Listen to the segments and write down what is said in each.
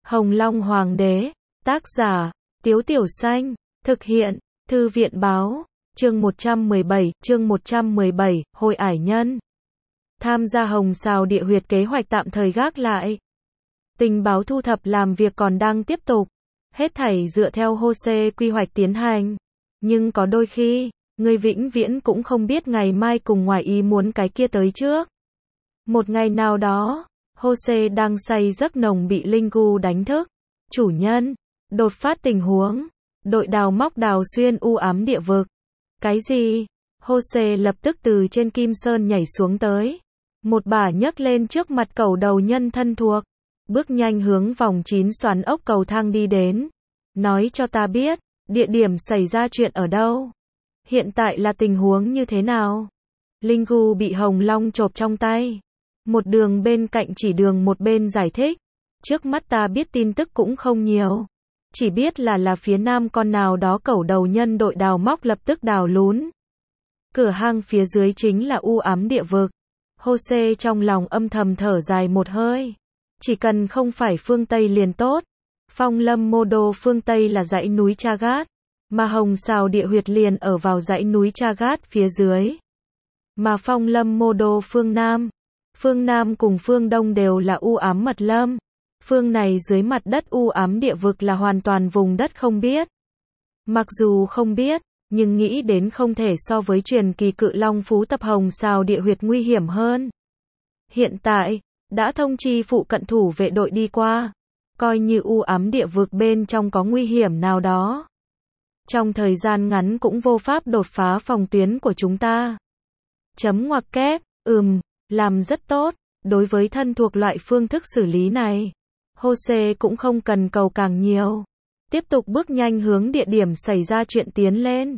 Hồng Long Hoàng đế, tác giả, Tiếu Tiểu Xanh, thực hiện, Thư viện báo, chương 117, Hồi ải nhân. Tham gia Hồng Sào Địa Huyệt kế hoạch tạm thời gác lại. Tình báo thu thập làm việc còn đang tiếp tục. Hết thảy dựa theo hồ sơ quy hoạch tiến hành. Nhưng có đôi khi, người vĩnh viễn cũng không biết ngày mai cùng ngoài ý muốn cái kia tới trước. Một ngày nào đó, Jose đang say giấc nồng bị Linh Gu đánh thức. Chủ nhân, đột phát tình huống. Đội đào móc đào xuyên u ám địa vực. Cái gì? Jose lập tức từ trên kim sơn nhảy xuống tới. Một bả nhấc lên trước mặt cầu đầu nhân thân thuộc. Bước nhanh hướng vòng 9 xoắn ốc cầu thang đi đến. Nói cho ta biết, địa điểm xảy ra chuyện ở đâu? Hiện tại là tình huống như thế nào? Linh Gu bị Hồng Long chộp trong tay. Một đường bên cạnh chỉ đường một bên giải thích. Trước mắt ta biết tin tức cũng không nhiều. Chỉ biết là phía nam con nào đó cẩu đầu nhân đội đào móc lập tức đào lún. Cửa hang phía dưới chính là u ám địa vực. Jose trong lòng âm thầm thở dài một hơi. Chỉ cần không phải phương Tây liền tốt. Phong Lâm Mô Đô phương Tây là dãy núi Chagat, mà Hồng Sào địa huyệt liền ở vào dãy núi Chagat phía dưới. Mà Phong Lâm Mô Đô phương Nam cùng phương Đông đều là u ám mật lâm. Phương này dưới mặt đất u ám địa vực là hoàn toàn vùng đất không biết. Mặc dù không biết, nhưng nghĩ đến không thể so với truyền kỳ cự long phú tập Hồng Sào địa huyệt nguy hiểm hơn. Hiện tại, đã thông chi phụ cận thủ vệ đội đi qua. Coi như u ám địa vực bên trong có nguy hiểm nào đó. Trong thời gian ngắn cũng vô pháp đột phá phòng tuyến của chúng ta. Chấm ngoặc kép, làm rất tốt. Đối với thân thuộc loại phương thức xử lý này, Jose cũng không cần cầu càng nhiều. Tiếp tục bước nhanh hướng địa điểm xảy ra chuyện tiến lên.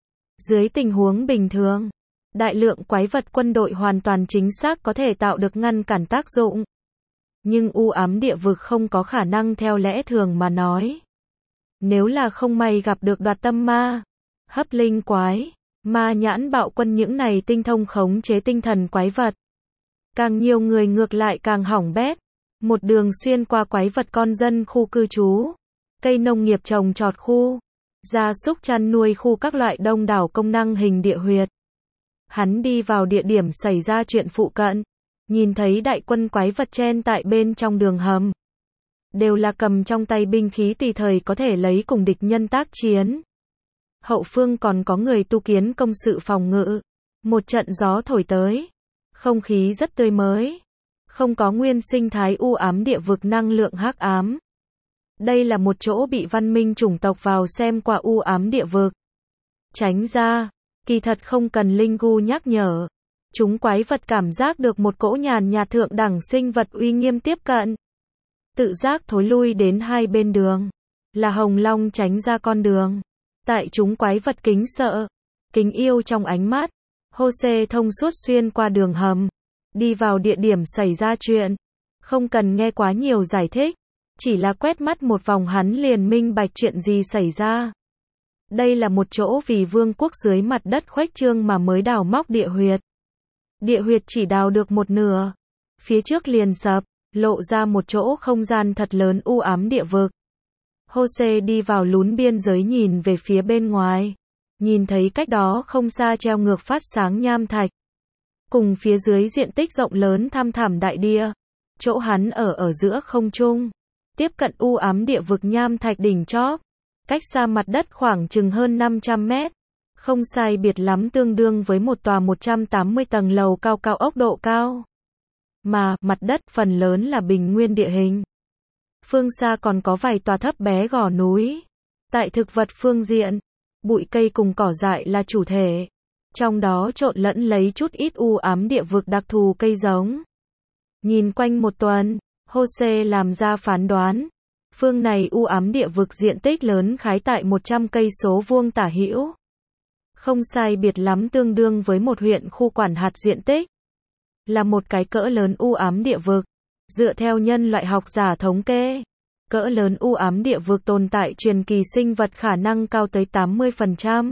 Dưới tình huống bình thường, đại lượng quái vật quân đội hoàn toàn chính xác có thể tạo được ngăn cản tác dụng. Nhưng u ám địa vực không có khả năng theo lẽ thường mà nói. Nếu là không may gặp được đoạt tâm ma, hấp linh quái, ma nhãn bạo quân những này tinh thông khống chế tinh thần quái vật. Càng nhiều người ngược lại càng hỏng bét. Một đường xuyên qua quái vật con dân khu cư trú, cây nông nghiệp trồng trọt khu, gia súc chăn nuôi khu các loại đông đảo công năng hình địa huyệt. Hắn đi vào địa điểm xảy ra chuyện phụ cận, nhìn thấy đại quân quái vật chen tại bên trong đường hầm. Đều là cầm trong tay binh khí tùy thời có thể lấy cùng địch nhân tác chiến. Hậu phương còn có người tu kiến công sự phòng ngự. Một trận gió thổi tới. Không khí rất tươi mới. Không có nguyên sinh thái u ám địa vực năng lượng hắc ám. Đây là một chỗ bị văn minh chủng tộc vào xem qua u ám địa vực. Tránh ra, kỳ thật không cần Linh Gu nhắc nhở. Chúng quái vật cảm giác được một cỗ nhàn nhạt thượng đẳng sinh vật uy nghiêm tiếp cận. Tự giác thối lui đến hai bên đường. Là Hồng Long tránh ra con đường. Tại chúng quái vật kính sợ, kính yêu trong ánh mắt. Jose thông suốt xuyên qua đường hầm. Đi vào địa điểm xảy ra chuyện. Không cần nghe quá nhiều giải thích. Chỉ là quét mắt một vòng hắn liền minh bạch chuyện gì xảy ra. Đây là một chỗ vì vương quốc dưới mặt đất khuếch trương mà mới đào móc địa huyệt. Địa huyệt chỉ đào được một nửa. Phía trước liền sập, lộ ra một chỗ không gian thật lớn u ám địa vực. Jose đi vào lún biên giới nhìn về phía bên ngoài. Nhìn thấy cách đó không xa treo ngược phát sáng nham thạch. Cùng phía dưới diện tích rộng lớn thăm thẳm đại địa. Chỗ hắn ở giữa không trung. Tiếp cận u ám địa vực nham thạch đỉnh chóp. Cách xa mặt đất khoảng chừng hơn 500 mét. Không sai biệt lắm tương đương với một tòa 180 tầng lầu cao ốc độ cao. Mà, mặt đất phần lớn là bình nguyên địa hình. Phương xa còn có vài tòa thấp bé gò núi. Tại thực vật phương diện, bụi cây cùng cỏ dại là chủ thể. Trong đó trộn lẫn lấy chút ít u ám địa vực đặc thù cây giống. Nhìn quanh một tuần, Jose làm ra phán đoán. Phương này u ám địa vực diện tích lớn khái tại 100 cây số vuông tả hữu. Không sai biệt lắm tương đương với một huyện khu quản hạt diện tích. Là một cái cỡ lớn u ám địa vực. Dựa theo nhân loại học giả thống kê, cỡ lớn u ám địa vực tồn tại truyền kỳ sinh vật khả năng cao tới 80%.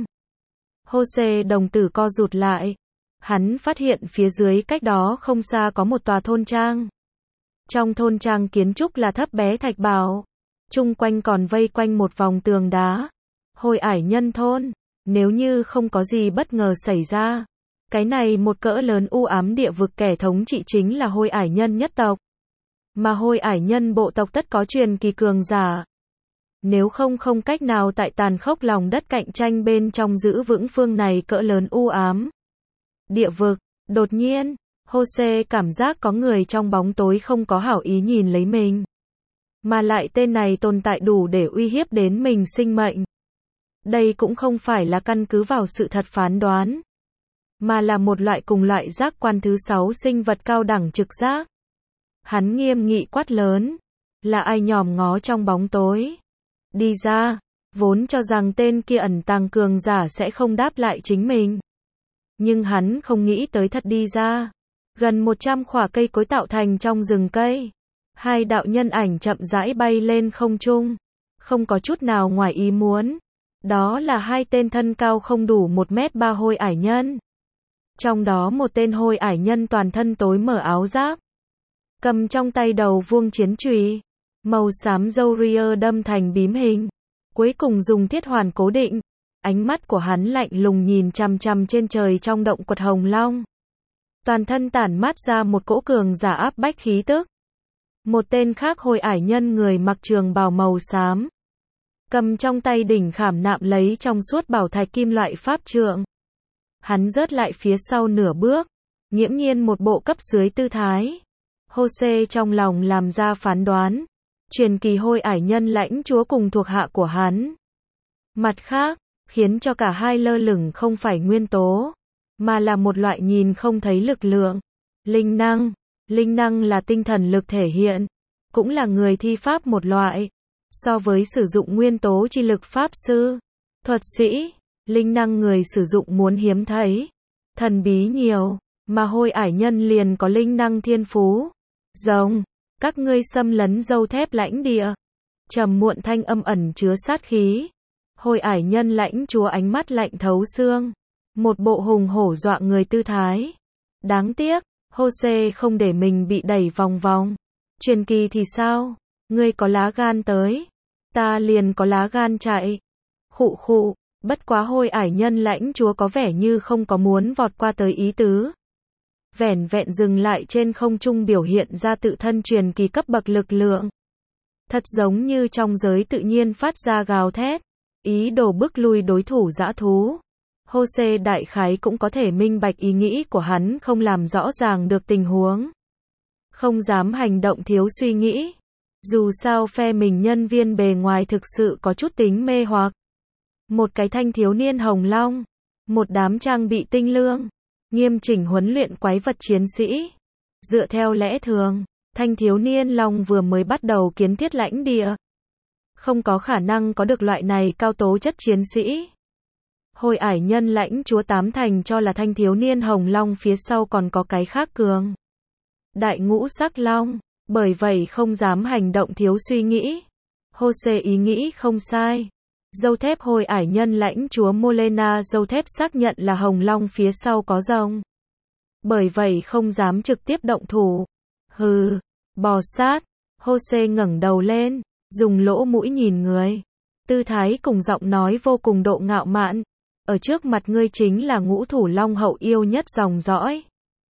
Jose đồng tử co rụt lại. Hắn phát hiện phía dưới cách đó không xa có một tòa thôn trang. Trong thôn trang kiến trúc là thấp bé thạch bảo. Chung quanh còn vây quanh một vòng tường đá. Hồi ải nhân thôn. Nếu như không có gì bất ngờ xảy ra. Cái này một cỡ lớn u ám địa vực kẻ thống trị chính là Hồi ải nhân nhất tộc. Mà Hồi ải nhân bộ tộc tất có truyền kỳ cường giả. Nếu không cách nào tại tàn khốc lòng đất cạnh tranh bên trong giữ vững phương này cỡ lớn u ám. Địa vực, đột nhiên, Jose cảm giác có người trong bóng tối không có hảo ý nhìn lấy mình. Mà lại tên này tồn tại đủ để uy hiếp đến mình sinh mệnh. Đây cũng không phải là căn cứ vào sự thật phán đoán. Mà là một loại cùng loại giác quan thứ 6 sinh vật cao đẳng trực giác. Hắn nghiêm nghị quát lớn. Là ai nhòm ngó trong bóng tối? Đi ra. Vốn cho rằng tên kia ẩn tàng cường giả sẽ không đáp lại chính mình. Nhưng hắn không nghĩ tới thật đi ra. Gần 100 khỏa cây cối tạo thành trong rừng cây. Hai đạo nhân ảnh chậm rãi bay lên không trung. Không có chút nào ngoài ý muốn. Đó là hai tên thân cao không đủ 1m3 Hồi ải nhân. Trong đó một tên Hồi ải nhân toàn thân tối mở áo giáp. Cầm trong tay đầu vuông chiến chùy. Màu xám râu ria đâm thành bím hình. Cuối cùng dùng thiết hoàn cố định. Ánh mắt của hắn lạnh lùng nhìn chằm chằm trên trời trong động quật hồng long. Toàn thân tản mát ra một cỗ cường giả áp bách khí tức. Một tên khác Hồi ải nhân người mặc trường bào màu xám. Cầm trong tay đỉnh khảm nạm lấy trong suốt bảo thạch kim loại pháp trượng. Hắn rớt lại phía sau nửa bước. Nghiễm nhiên một bộ cấp dưới tư thái. Jose trong lòng làm ra phán đoán. Truyền kỳ Hồi ải nhân lãnh chúa cùng thuộc hạ của hắn. Mặt khác, khiến cho cả hai lơ lửng không phải nguyên tố. Mà là một loại nhìn không thấy lực lượng. Linh năng. Linh năng là tinh thần lực thể hiện. Cũng là người thi pháp một loại. So với sử dụng nguyên tố chi lực pháp sư, thuật sĩ, linh năng người sử dụng muốn hiếm thấy. Thần bí nhiều. Mà Hồi ải nhân liền có linh năng thiên phú. Rồng. Các ngươi xâm lấn dâu thép lãnh địa. Trầm muộn thanh âm ẩn chứa sát khí. Hồi ải nhân lãnh chúa ánh mắt lạnh thấu xương. Một bộ hùng hổ dọa người tư thái. Đáng tiếc, Jose không để mình bị đẩy vòng vòng. Truyền kỳ thì sao? Ngươi có lá gan tới. Ta liền có lá gan chạy. Khụ khụ, bất quá Hồi ải nhân lãnh chúa có vẻ như không có muốn vọt qua tới ý tứ. Vẻn vẹn dừng lại trên không trung biểu hiện ra tự thân truyền kỳ cấp bậc lực lượng. Thật giống như trong giới tự nhiên phát ra gào thét. Ý đồ bức lui đối thủ dã thú. Jose đại khái cũng có thể minh bạch ý nghĩ của hắn không làm rõ ràng được tình huống. Không dám hành động thiếu suy nghĩ. Dù sao phe mình nhân viên bề ngoài thực sự có chút tính mê hoặc. Một cái thanh thiếu niên hồng long. Một đám trang bị tinh lương. Nghiêm chỉnh huấn luyện quái vật chiến sĩ. Dựa theo lẽ thường, thanh thiếu niên long vừa mới bắt đầu kiến thiết lãnh địa. Không có khả năng có được loại này cao tố chất chiến sĩ. Hồi ải nhân lãnh chúa tám thành cho là thanh thiếu niên hồng long phía sau còn có cái khác cường. Đại ngũ sắc long, bởi vậy không dám hành động thiếu suy nghĩ. Jose ý nghĩ không sai. Dâu thép hồi ải nhân lãnh chúa Molena dâu thép xác nhận là hồng long phía sau có rồng. Bởi vậy không dám trực tiếp động thủ. Hừ, bò sát. Jose ngẩng đầu lên, dùng lỗ mũi nhìn người. Tư thái cùng giọng nói vô cùng độ ngạo mạn. Ở trước mặt ngươi chính là ngũ thủ long hậu yêu nhất dòng dõi.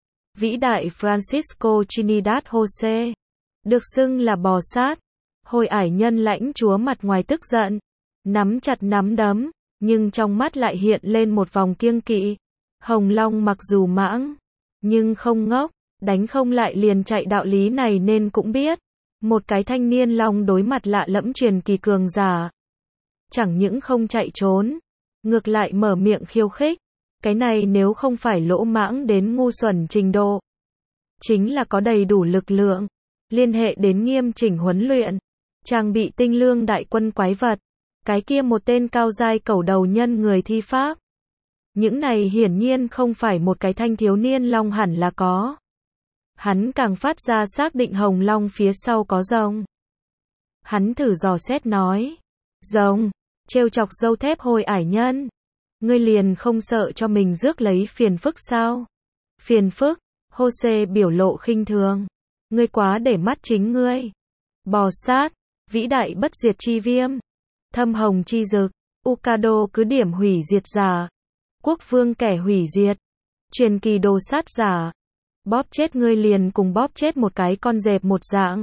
Vĩ đại Francisco Trinidad Jose. Được xưng là bò sát. Hồi ải nhân lãnh chúa mặt ngoài tức giận. Nắm chặt nắm đấm. Nhưng trong mắt lại hiện lên một vòng kiêng kỵ. Hồng long mặc dù mãng. Nhưng không ngốc. Đánh không lại liền chạy đạo lý này nên cũng biết. Một cái thanh niên long đối mặt lạ lẫm truyền kỳ cường giả. Chẳng những không chạy trốn. Ngược lại mở miệng khiêu khích. Cái này nếu không phải lỗ mãng đến ngu xuẩn trình độ. Chính là có đầy đủ lực lượng. Liên hệ đến nghiêm chỉnh huấn luyện. Trang bị tinh lương đại quân quái vật. Cái kia một tên cao giai cẩu đầu nhân người thi pháp. Những này hiển nhiên không phải một cái thanh thiếu niên long hẳn là có. Hắn càng phát ra xác định hồng long phía sau có rồng. Hắn thử dò xét nói. Rồng, trêu chọc dâu thép hồi ải nhân. Ngươi liền không sợ cho mình rước lấy phiền phức sao? Phiền phức, Jose biểu lộ khinh thường. Ngươi quá để mắt chính ngươi. Bò sát, vĩ đại bất diệt chi viêm. Thâm hồng chi dực, Ukado cứ điểm hủy diệt giả. Quốc vương kẻ hủy diệt. Truyền kỳ đồ sát giả. Bóp chết ngươi liền cùng bóp chết một cái con dẹp một dạng.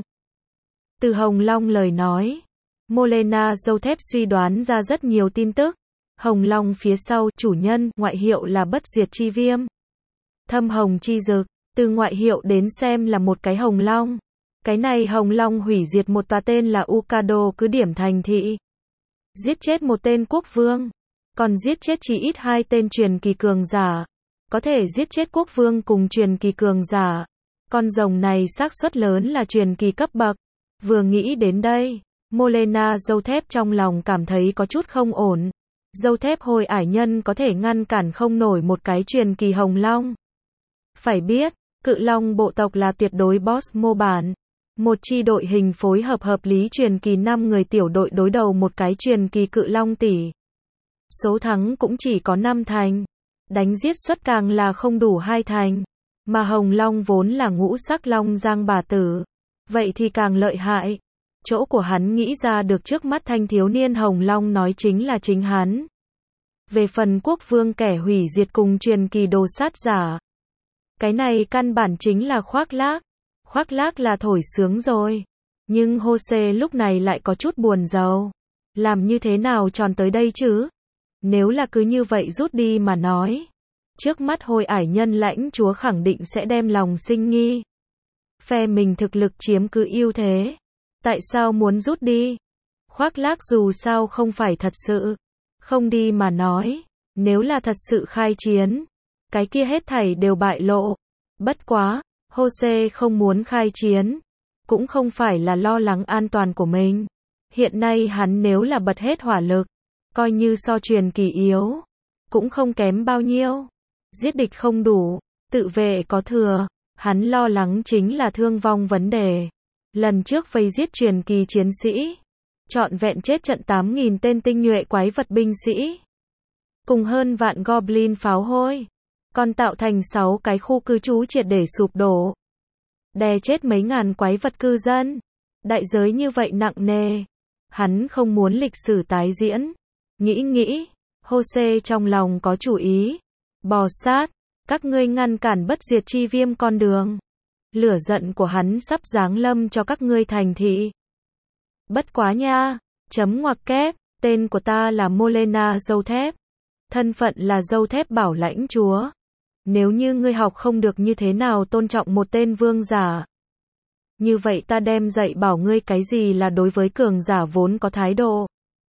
Từ Hồng Long lời nói. Molena dâu thép suy đoán ra rất nhiều tin tức. Hồng Long phía sau, chủ nhân, ngoại hiệu là bất diệt chi viêm. Thâm hồng chi dực, từ ngoại hiệu đến xem là một cái hồng long. Cái này hồng long hủy diệt một tòa tên là Ukado cứ điểm thành thị. Giết chết một tên quốc vương. Còn giết chết chỉ ít 2 tên truyền kỳ cường giả. Có thể giết chết quốc vương cùng truyền kỳ cường giả. Con rồng này xác suất lớn là truyền kỳ cấp bậc. Vừa nghĩ đến đây, Molena dâu thép trong lòng cảm thấy có chút không ổn. Dâu thép hồi ải nhân có thể ngăn cản không nổi một cái truyền kỳ hồng long. Phải biết, cự long bộ tộc là tuyệt đối boss mô bản. Một chi đội hình phối hợp hợp lý truyền kỳ 5 người tiểu đội đối đầu một cái truyền kỳ cự long tỷ. Số thắng cũng chỉ có 5 thành. Đánh giết suất càng là không đủ 2 thành. Mà hồng long vốn là ngũ sắc long giang bà tử. Vậy thì càng lợi hại. Chỗ của hắn nghĩ ra được trước mắt thanh thiếu niên hồng long nói chính là chính hắn. Về phần quốc vương kẻ hủy diệt cùng truyền kỳ đồ sát giả. Cái này căn bản chính là khoác lác. Khoác lác là thổi sướng rồi. Nhưng Jose lúc này lại có chút buồn rầu. Làm như thế nào tròn tới đây chứ? Nếu là cứ như vậy rút đi mà nói. Trước mắt hồi ải nhân lãnh chúa khẳng định sẽ đem lòng sinh nghi. Phe mình thực lực chiếm cứ ưu thế. Tại sao muốn rút đi? Khoác lác dù sao không phải thật sự. Không đi mà nói. Nếu là thật sự khai chiến. Cái kia hết thảy đều bại lộ. Bất quá, Jose không muốn khai chiến. Cũng không phải là lo lắng an toàn của mình. Hiện nay hắn nếu là bật hết hỏa lực. Coi như so truyền kỳ yếu. Cũng không kém bao nhiêu. Giết địch không đủ. Tự vệ có thừa. Hắn lo lắng chính là thương vong vấn đề. Lần trước vây giết truyền kỳ chiến sĩ. Trọn vẹn chết trận 8.000 tên tinh nhuệ quái vật binh sĩ. Cùng hơn vạn goblin pháo hôi. Còn tạo thành 6 cái khu cư trú triệt để sụp đổ. Đè chết mấy ngàn quái vật cư dân. Đại giới như vậy nặng nề. Hắn không muốn lịch sử tái diễn. Nghĩ, Jose trong lòng có chủ ý. Bò sát, các ngươi ngăn cản bất diệt chi viêm con đường. Lửa giận của hắn sắp giáng lâm cho các ngươi thành thị. Bất quá nha, chấm ngoặc kép, tên của ta là Molena dâu thép. Thân phận là dâu thép bảo lãnh chúa. Nếu như ngươi học không được như thế nào tôn trọng một tên vương giả. Như vậy ta đem dạy bảo ngươi cái gì là đối với cường giả vốn có thái độ.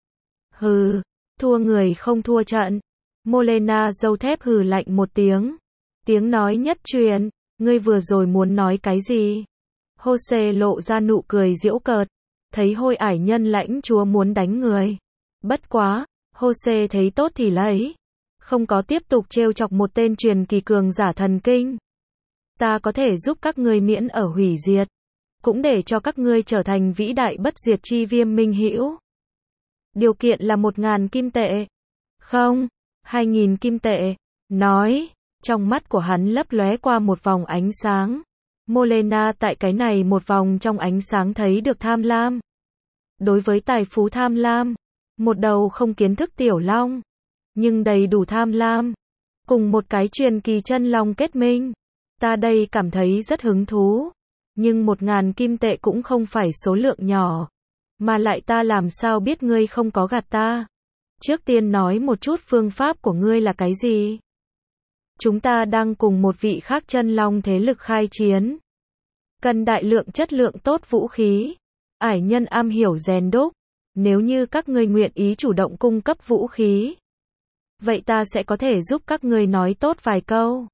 Hừ, thua người không thua trận. Molena dâu thép hừ lạnh một tiếng. Tiếng nói nhất truyền, ngươi vừa rồi muốn nói cái gì? Jose lộ ra nụ cười giễu cợt. Thấy hồi ải nhân lãnh chúa muốn đánh người. Bất quá, Jose thấy tốt thì lấy. Không có tiếp tục trêu chọc một tên truyền kỳ cường giả thần kinh. Ta có thể giúp các ngươi miễn ở hủy diệt. Cũng để cho các ngươi trở thành vĩ đại bất diệt chi viêm minh hữu. Điều kiện là 1.000 kim tệ. Không, 2.000 kim tệ. Nói, trong mắt của hắn lấp lóe qua một vòng ánh sáng. Molena tại cái này một vòng trong ánh sáng thấy được tham lam. Đối với tài phú tham lam. Một đầu không kiến thức tiểu long. Nhưng đầy đủ tham lam. Cùng một cái truyền kỳ chân long kết minh. Ta đây cảm thấy rất hứng thú. Nhưng 1.000 kim tệ cũng không phải số lượng nhỏ. Mà lại ta làm sao biết ngươi không có gạt ta. Trước tiên nói một chút phương pháp của ngươi là cái gì. Chúng ta đang cùng một vị khác chân long thế lực khai chiến. Cần đại lượng chất lượng tốt vũ khí. Ải nhân am hiểu rèn đúc. Nếu như các ngươi nguyện ý chủ động cung cấp vũ khí. Vậy ta sẽ có thể giúp các ngươi nói tốt vài câu.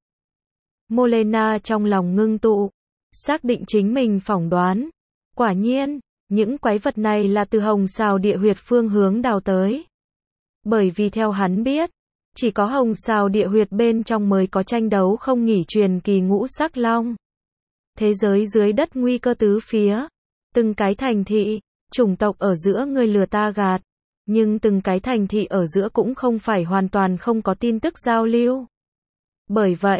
Molena trong lòng ngưng tụ. Xác định chính mình phỏng đoán. Quả nhiên, những quái vật này là từ hồng xào địa huyệt phương hướng đào tới. Bởi vì theo hắn biết, chỉ có hồng xào địa huyệt bên trong mới có tranh đấu không nghỉ truyền kỳ ngũ sắc long. Thế giới dưới đất nguy cơ tứ phía. Từng cái thành thị, chủng tộc ở giữa người lừa ta gạt. Nhưng từng cái thành thị ở giữa cũng không phải hoàn toàn không có tin tức giao lưu. Bởi vậy,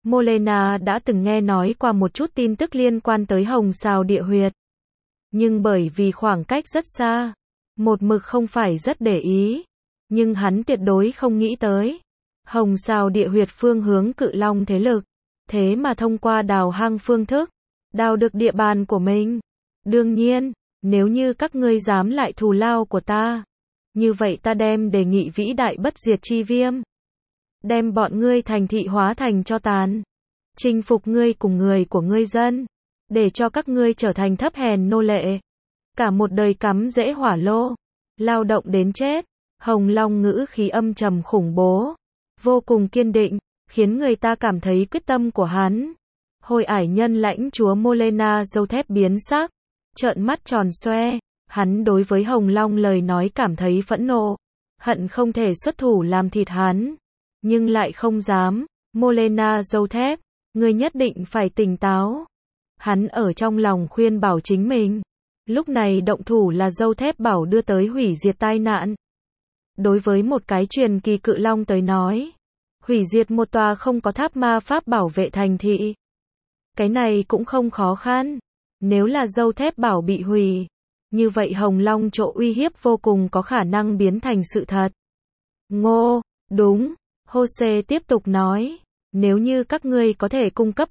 Molena đã từng nghe nói qua một chút tin tức liên quan tới Hồng Sào Địa Huyệt. Nhưng bởi vì khoảng cách rất xa, một mực không phải rất để ý. Nhưng hắn tuyệt đối không nghĩ tới. Hồng Sào Địa Huyệt phương hướng Cự Long thế lực. Thế mà thông qua đào hang phương thức, đào được địa bàn của mình. Đương nhiên, nếu như các ngươi dám lại thù lao của ta, như vậy ta đem đề nghị vĩ đại bất diệt chi viêm. Đem bọn ngươi thành thị hóa thành cho tàn. Chinh phục ngươi cùng người của ngươi dân. Để cho các ngươi trở thành thấp hèn nô lệ. Cả một đời cắm rễ hỏa lô. Lao động đến chết. Hồng Long ngữ khí âm trầm khủng bố. Vô cùng kiên định. Khiến người ta cảm thấy quyết tâm của hắn. Hồi ải nhân lãnh chúa Molena dâu thép biến sắc. Trợn mắt tròn xoe. Hắn đối với Hồng Long lời nói cảm thấy phẫn nộ. Hận không thể xuất thủ làm thịt hắn. Nhưng lại không dám. Molena dâu thép. Ngươi nhất định phải tỉnh táo. Hắn ở trong lòng khuyên bảo chính mình. Lúc này động thủ là dâu thép bảo đưa tới hủy diệt tai nạn. Đối với một cái truyền kỳ cự long tới nói, hủy diệt một tòa không có tháp ma pháp bảo vệ thành thị. Cái này cũng không khó khăn. Nếu là dâu thép bảo bị hủy, như vậy Hồng Long chỗ uy hiếp vô cùng có khả năng biến thành sự thật. Ngô, đúng. Jose tiếp tục nói. Nếu như các ngươi có thể cung cấp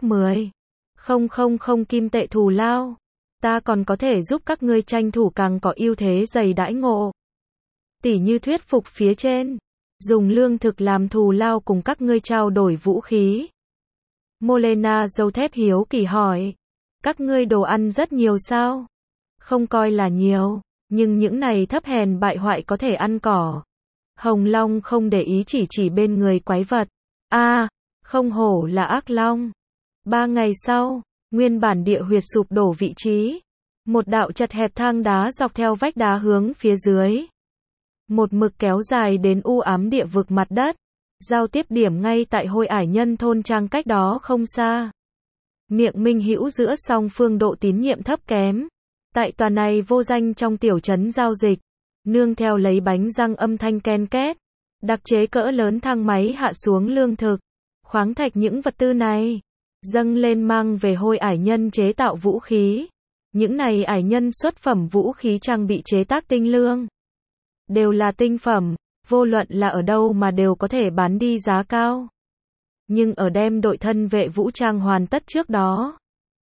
10,000 kim tệ thù lao, ta còn có thể giúp các ngươi tranh thủ càng có ưu thế dày đãi ngộ. Tỉ như thuyết phục phía trên, dùng lương thực làm thù lao cùng các ngươi trao đổi vũ khí. Molena dâu thép hiếu kỳ hỏi, các ngươi đồ ăn rất nhiều sao? Không coi là nhiều, nhưng những này thấp hèn bại hoại có thể ăn cỏ. Hồng Long không để ý chỉ bên người quái vật. Không hổ là ác long. 3 ngày sau, nguyên bản địa huyệt sụp đổ vị trí. Một đạo chật hẹp thang đá dọc theo vách đá hướng phía dưới. Một mực kéo dài đến u ám địa vực mặt đất. Giao tiếp điểm ngay tại Hồi ải nhân thôn trang cách đó không xa. Miệng minh hữu giữa song phương độ tín nhiệm thấp kém. Tại tòa này vô danh trong tiểu trấn giao dịch. Nương theo lấy bánh răng âm thanh ken két. Đặc chế cỡ lớn thang máy hạ xuống lương thực. Khoáng thạch những vật tư này. Dâng lên mang về Hồi ải nhân chế tạo vũ khí. Những này ải nhân xuất phẩm vũ khí trang bị chế tác tinh lương. Đều là tinh phẩm, vô luận là ở đâu mà đều có thể bán đi giá cao. Nhưng ở đem đội thân vệ vũ trang hoàn tất trước đó,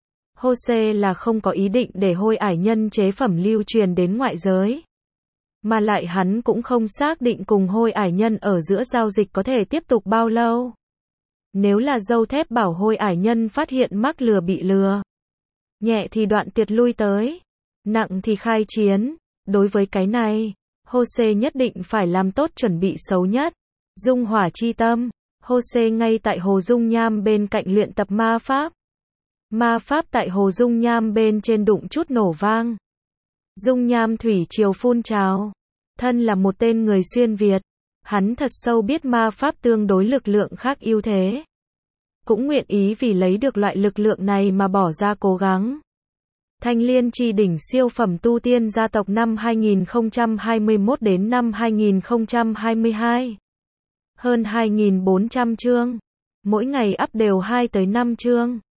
Jose là không có ý định để Hồi ải nhân chế phẩm lưu truyền đến ngoại giới. Mà lại hắn cũng không xác định cùng Hồi ải nhân ở giữa giao dịch có thể tiếp tục bao lâu. Nếu là dâu thép bảo Hồi ải nhân phát hiện mắc lừa bị lừa, nhẹ thì đoạn tuyệt lui tới, nặng thì khai chiến. Đối với cái này, Jose nhất định phải làm tốt chuẩn bị xấu nhất. Dung hỏa chi tâm. Jose ngay tại hồ dung nham bên cạnh luyện tập ma pháp. Ma pháp tại hồ dung nham bên trên đụng chút nổ vang. Dung nham thủy triều phun trào. Thân là một tên người xuyên Việt, hắn thật sâu biết ma pháp tương đối lực lượng khác ưu thế. Cũng nguyện ý vì lấy được loại lực lượng này mà bỏ ra cố gắng. Thanh Liên Chi đỉnh siêu phẩm tu tiên gia tộc năm 2021 đến năm 2022. Hơn 2.400 chương. Mỗi ngày up đều 2 tới 5 chương.